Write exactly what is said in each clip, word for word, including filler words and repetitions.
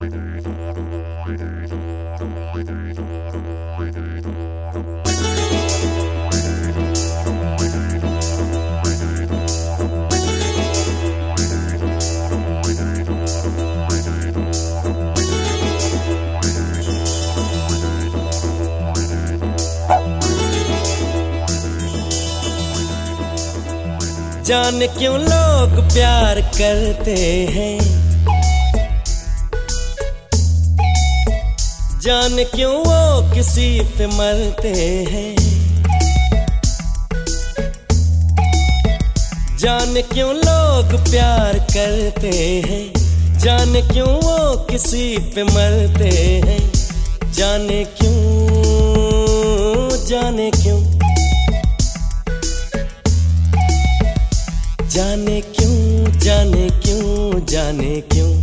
जाने क्यों लोग प्यार करते हैं, जाने क्यों वो किसी पे मरते हैं, जाने क्यों लोग प्यार करते हैं, जाने क्यों वो किसी पे मरते हैं, जाने क्यों, जाने क्यों, जाने क्यों, जाने क्यों, जाने क्यों।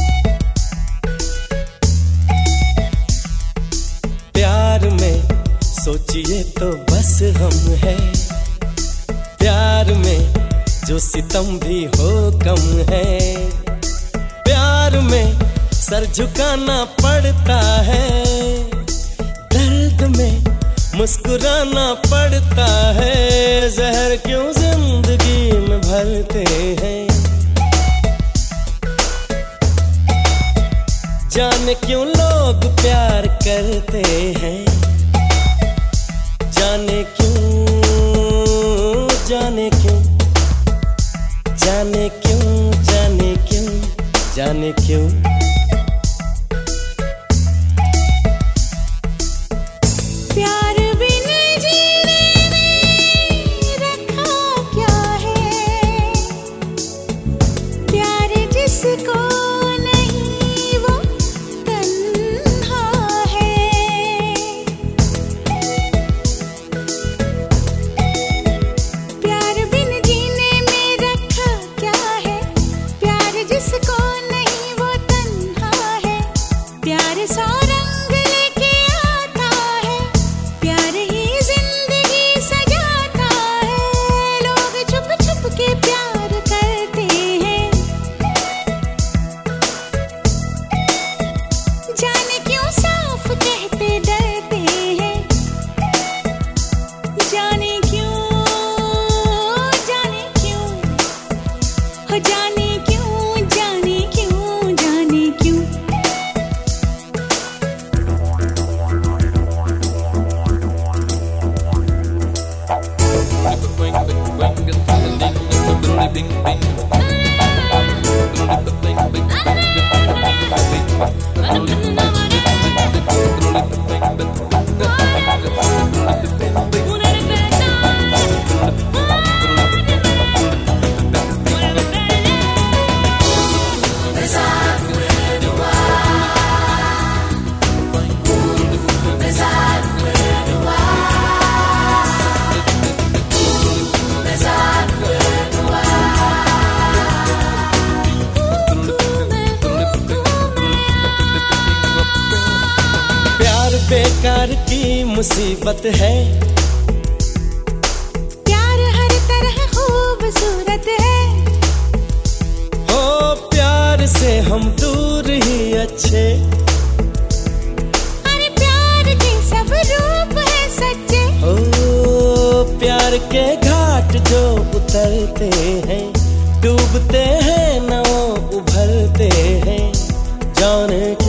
प्यार में सोचिए तो बस हम है, प्यार में जो सितम भी हो कम है, प्यार में सर झुकाना पड़ता है, दर्द में मुस्कुराना पड़ता है, जहर क्यों जिंदगी में भरते हैं, जाने क्यों लोग प्यार करते हैं, जाने क्यों, जाने क्यों, जाने क्यों, जाने क्यों, जाने क्यों। बेकार की मुसीबत है, प्यार हर तरह खूबसूरत है, हो प्यार से हम दूर ही अच्छे, अरे प्यार के सब रूप है सच्चे, हो प्यार के घाट जो उतरते हैं, डूबते हैं ना उभरते हैं, जाने